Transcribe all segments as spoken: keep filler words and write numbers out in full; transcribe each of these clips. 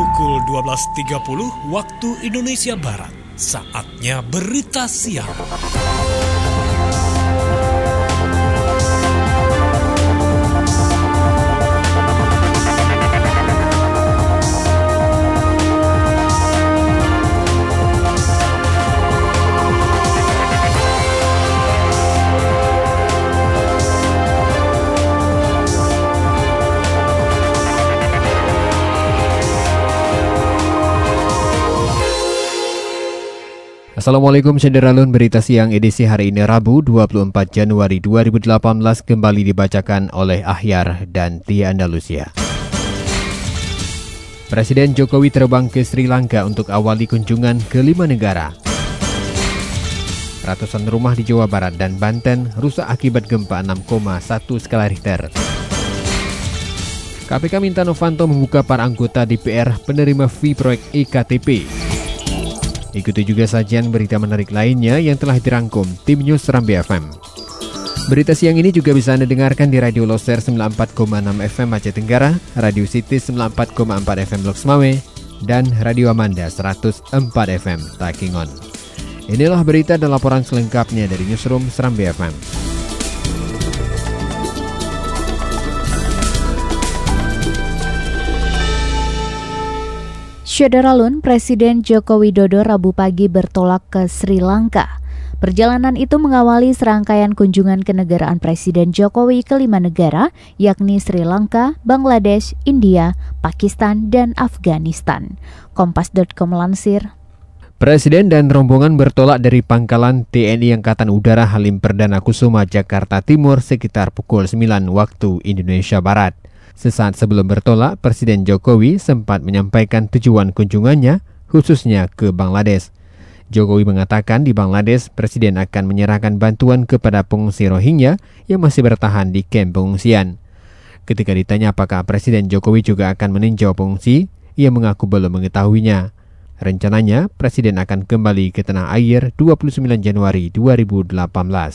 pukul dua belas tiga puluh waktu Indonesia Barat. Saatnya berita siang. Assalamualaikum Sederalun, berita siang edisi hari ini Rabu dua puluh empat Januari dua ribu delapan belas kembali dibacakan oleh Ahyar dan Tia Andalusia. Presiden Jokowi terbang ke Sri Lanka untuk awali kunjungan ke lima negara. Ratusan rumah di Jawa Barat dan Banten rusak akibat gempa enam koma satu skala Richter. K P K minta Novanto membuka para anggota D P R penerima fee proyek E K T P. Ikuti juga sajian berita menarik lainnya yang telah dirangkum tim News Serambi F M. Berita siang ini juga bisa Anda dengarkan di Radio Loser sembilan puluh empat koma enam F M Aceh Tenggara, Radio City sembilan puluh empat koma empat F M Loks Mawé, dan Radio Amanda seratus empat F M Takingon. Inilah berita dan laporan selengkapnya dari Newsroom Serambi F M. Sederalun, Presiden Joko Widodo Rabu pagi bertolak ke Sri Lanka. Perjalanan itu mengawali serangkaian kunjungan kenegaraan Presiden Jokowi ke lima negara, yakni Sri Lanka, Bangladesh, India, Pakistan, dan Afghanistan. Kompas titik com melansir. Presiden dan rombongan bertolak dari Pangkalan T N I Angkatan Udara Halim Perdana Kusuma, Jakarta Timur sekitar pukul sembilan waktu Indonesia Barat. Sesaat sebelum bertolak, Presiden Jokowi sempat menyampaikan tujuan kunjungannya, khususnya ke Bangladesh. Jokowi mengatakan di Bangladesh, Presiden akan menyerahkan bantuan kepada pengungsi Rohingya yang masih bertahan di kamp pengungsian. Ketika ditanya apakah Presiden Jokowi juga akan meninjau pengungsi, ia mengaku belum mengetahuinya. Rencananya, Presiden akan kembali ke tanah air dua puluh sembilan Januari dua ribu delapan belas.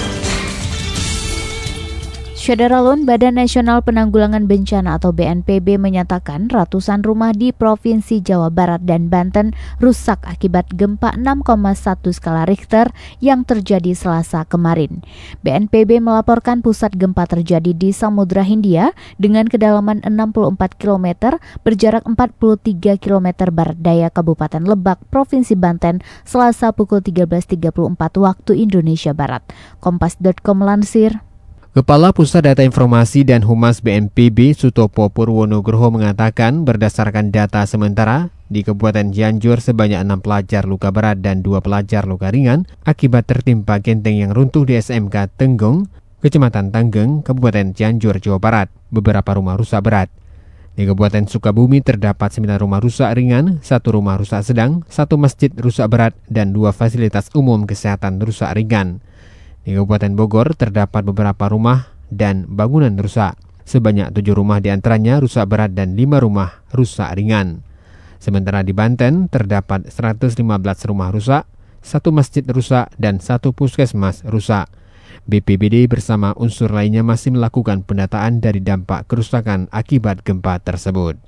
Sederalun, Badan Nasional Penanggulangan Bencana atau B N P B menyatakan ratusan rumah di Provinsi Jawa Barat dan Banten rusak akibat gempa enam koma satu skala Richter yang terjadi Selasa kemarin. B N P B melaporkan pusat gempa terjadi di Samudra Hindia dengan kedalaman enam puluh empat kilometer, berjarak empat puluh tiga kilometer barat daya Kabupaten Lebak, Provinsi Banten, Selasa pukul tiga belas tiga puluh empat waktu Indonesia Barat. Kompas titik com melansir. Kepala Pusat Data Informasi dan Humas B N P B Sutopo Purwonugroho mengatakan berdasarkan data sementara di Kabupaten Cianjur sebanyak enam pelajar luka berat dan dua pelajar luka ringan akibat tertimpa genteng yang runtuh di S M K Tenggong, Kecamatan Tanggeng, Kabupaten Cianjur, Jawa Barat. Beberapa rumah rusak berat. Di Kabupaten Sukabumi terdapat sembilan rumah rusak ringan, satu rumah rusak sedang, satu masjid rusak berat, dan dua fasilitas umum kesehatan rusak ringan. Di Kabupaten Bogor terdapat beberapa rumah dan bangunan rusak. Sebanyak tujuh rumah diantaranya rusak berat dan lima rumah rusak ringan. Sementara di Banten terdapat seratus lima belas rumah rusak, satu masjid rusak, dan satu puskesmas rusak. B P B D bersama unsur lainnya masih melakukan pendataan dari dampak kerusakan akibat gempa tersebut.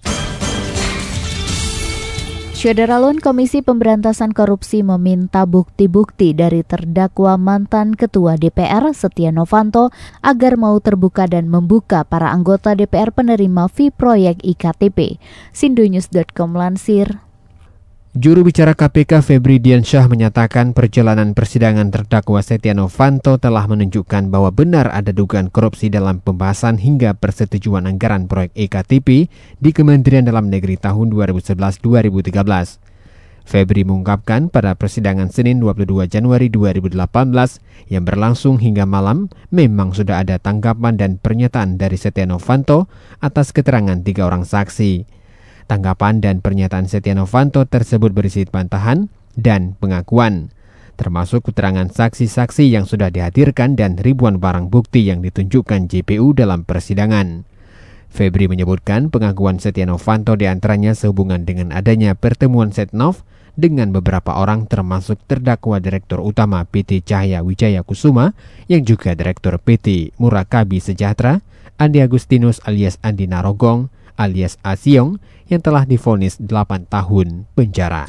Sederalun, Komisi Pemberantasan Korupsi meminta bukti-bukti dari terdakwa mantan Ketua D P R Setia Novanto agar mau terbuka dan membuka para anggota D P R penerima fee proyek I K T P. Sindonews titik com melansir. Juru bicara K P K Febri Diansyah menyatakan perjalanan persidangan terdakwa Setia Novanto telah menunjukkan bahwa benar ada dugaan korupsi dalam pembahasan hingga persetujuan anggaran proyek E K T P di Kementerian Dalam Negeri tahun dua ribu sebelas dua ribu tiga belas. Febri mengungkapkan pada persidangan Senin dua puluh dua Januari dua ribu delapan belas yang berlangsung hingga malam memang sudah ada tanggapan dan pernyataan dari Setia Novanto atas keterangan tiga orang saksi. Tanggapan dan pernyataan Setia Novanto tersebut berisi bantahan dan pengakuan, termasuk keterangan saksi-saksi yang sudah dihadirkan dan ribuan barang bukti yang ditunjukkan J P U dalam persidangan. Febri menyebutkan pengakuan Setia Novanto diantaranya sehubungan dengan adanya pertemuan Setnov dengan beberapa orang termasuk terdakwa Direktur Utama P T Cahaya Wijaya Kusuma yang juga Direktur P T Murakabi Sejahtera, Andi Agustinus alias Andi Narogong, alias Asiong yang telah divonis delapan tahun penjara.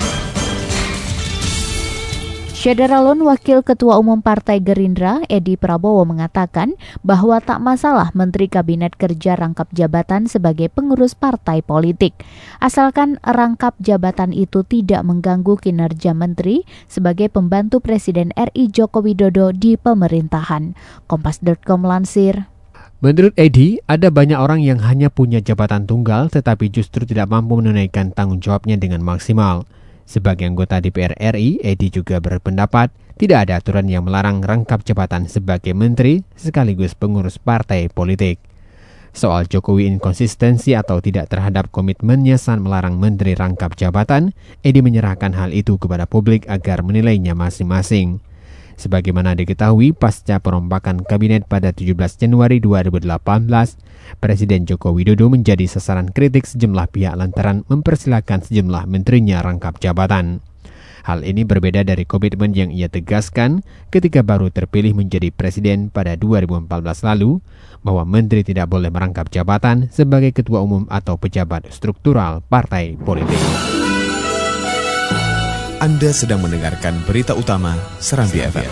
Syederalun Wakil Ketua Umum Partai Gerindra, Edi Prabowo mengatakan bahwa tak masalah Menteri Kabinet Kerja rangkap jabatan sebagai pengurus partai politik, asalkan rangkap jabatan itu tidak mengganggu kinerja menteri sebagai pembantu Presiden R I Joko Widodo di pemerintahan. Kompas titik com lansir. Menurut Edi, ada banyak orang yang hanya punya jabatan tunggal tetapi justru tidak mampu menunaikan tanggung jawabnya dengan maksimal. Sebagai anggota D P R R I, Edi juga berpendapat tidak ada aturan yang melarang rangkap jabatan sebagai menteri sekaligus pengurus partai politik. Soal Jokowi inkonsistensi atau tidak terhadap komitmennya saat melarang menteri rangkap jabatan, Edi menyerahkan hal itu kepada publik agar menilainya masing-masing. Sebagaimana diketahui, pasca perombakan kabinet pada tujuh belas Januari dua ribu delapan belas, Presiden Joko Widodo menjadi sasaran kritik sejumlah pihak lantaran mempersilahkan sejumlah menterinya rangkap jabatan. Hal ini berbeda dari komitmen yang ia tegaskan ketika baru terpilih menjadi presiden pada dua ribu empat belas lalu, bahwa menteri tidak boleh merangkap jabatan sebagai ketua umum atau pejabat struktural partai politik. Anda sedang mendengarkan berita utama Serambi F M.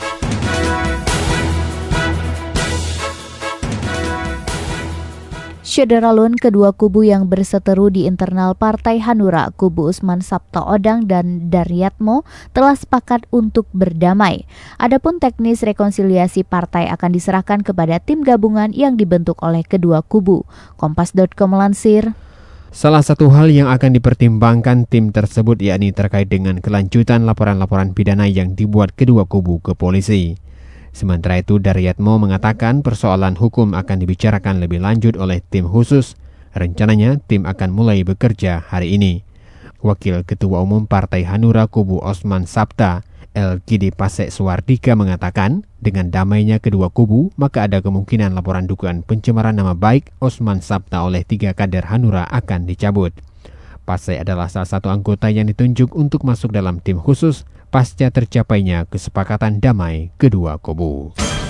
Syederalun, kedua kubu yang berseteru di internal Partai Hanura, kubu Usman Sabtaodang dan Daryatmo, telah sepakat untuk berdamai. Adapun teknis rekonsiliasi partai akan diserahkan kepada tim gabungan yang dibentuk oleh kedua kubu. Kompas titik com melansir. Salah satu hal yang akan dipertimbangkan tim tersebut yakni terkait dengan kelanjutan laporan-laporan pidana yang dibuat kedua kubu ke polisi. Sementara itu, Daryatmo mengatakan persoalan hukum akan dibicarakan lebih lanjut oleh tim khusus. Rencananya, tim akan mulai bekerja hari ini. Wakil Ketua Umum Partai Hanura kubu Osman Sabta, El Gidi Pasek Suardika mengatakan, dengan damainya kedua kubu, maka ada kemungkinan laporan dugaan pencemaran nama baik Osman Sabta oleh tiga kader Hanura akan dicabut. Pasek adalah salah satu anggota yang ditunjuk untuk masuk dalam tim khusus pasca tercapainya kesepakatan damai kedua kubu.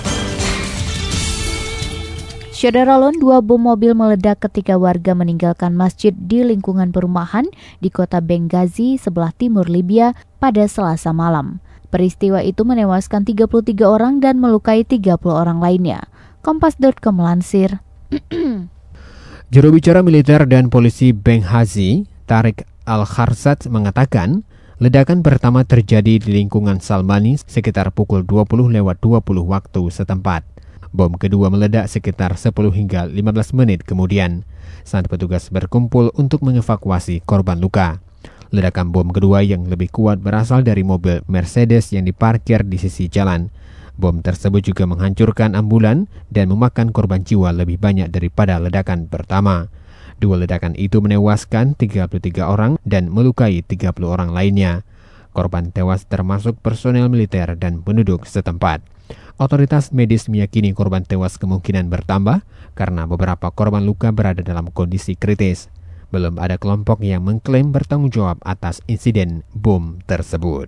Syederalun, dua bom mobil meledak ketika warga meninggalkan masjid di lingkungan perumahan di kota Benghazi sebelah timur Libya pada Selasa malam. Peristiwa itu menewaskan tiga puluh tiga orang dan melukai tiga puluh orang lainnya. Kompas titik com melansir. Juru bicara militer dan polisi Benghazi, Tariq Al-Kharzat mengatakan, ledakan pertama terjadi di lingkungan Salmani sekitar pukul dua puluh lewat dua puluh waktu setempat. Bom kedua meledak sekitar sepuluh hingga lima belas menit kemudian, saat petugas berkumpul untuk mengevakuasi korban luka. Ledakan bom kedua yang lebih kuat berasal dari mobil Mercedes yang diparkir di sisi jalan. Bom tersebut juga menghancurkan ambulan dan memakan korban jiwa lebih banyak daripada ledakan pertama. Dua ledakan itu menewaskan tiga puluh tiga orang dan melukai tiga puluh orang lainnya. Korban tewas termasuk personel militer dan penduduk setempat. Otoritas medis meyakini korban tewas kemungkinan bertambah karena beberapa korban luka berada dalam kondisi kritis. Belum ada kelompok yang mengklaim bertanggung jawab atas insiden bom tersebut.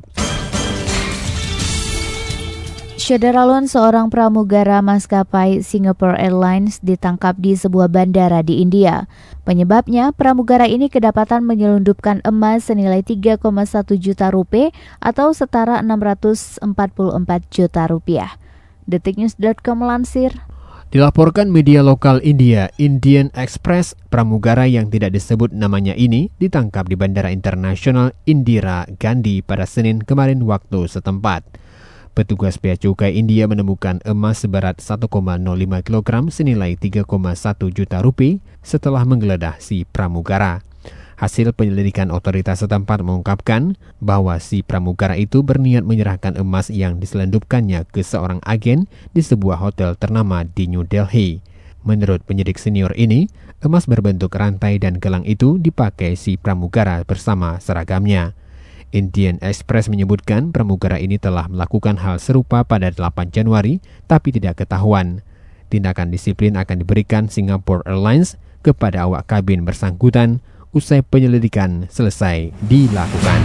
Syederalun, seorang pramugara maskapai Singapore Airlines ditangkap di sebuah bandara di India. Penyebabnya, pramugara ini kedapatan menyelundupkan emas senilai tiga koma satu juta rupiah atau setara enam ratus empat puluh empat juta rupiah. detiknews titik com melansir. Dilaporkan media lokal India, Indian Express, pramugara yang tidak disebut namanya ini ditangkap di Bandara Internasional Indira Gandhi pada Senin kemarin waktu setempat. Petugas Bea Cukai India menemukan emas seberat satu koma nol lima kilogram senilai tiga koma satu juta rupiah setelah menggeledah si pramugara. Hasil penyelidikan otoritas setempat mengungkapkan bahwa si pramugara itu berniat menyerahkan emas yang diselundupkannya ke seorang agen di sebuah hotel ternama di New Delhi. Menurut penyidik senior ini, emas berbentuk rantai dan gelang itu dipakai si pramugara bersama seragamnya. Indian Express menyebutkan pramugara ini telah melakukan hal serupa pada delapan Januari, tapi tidak ketahuan. Tindakan disiplin akan diberikan Singapore Airlines kepada awak kabin bersangkutan usai penyelidikan selesai dilakukan.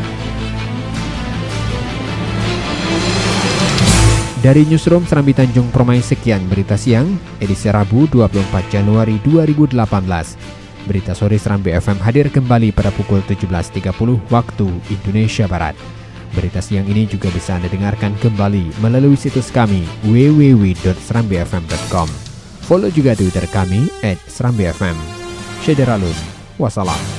Dari Newsroom Serambi Tanjung Permai, sekian berita siang, edisi Rabu dua puluh empat Januari dua ribu delapan belas. Berita sore Serambi F M hadir kembali pada pukul tujuh belas tiga puluh waktu Indonesia Barat. Berita siang ini juga bisa Anda dengarkan kembali melalui situs kami w w w dot serambi f m dot com. Follow juga Twitter kami at serambi f m. Syederalun. Wassalam.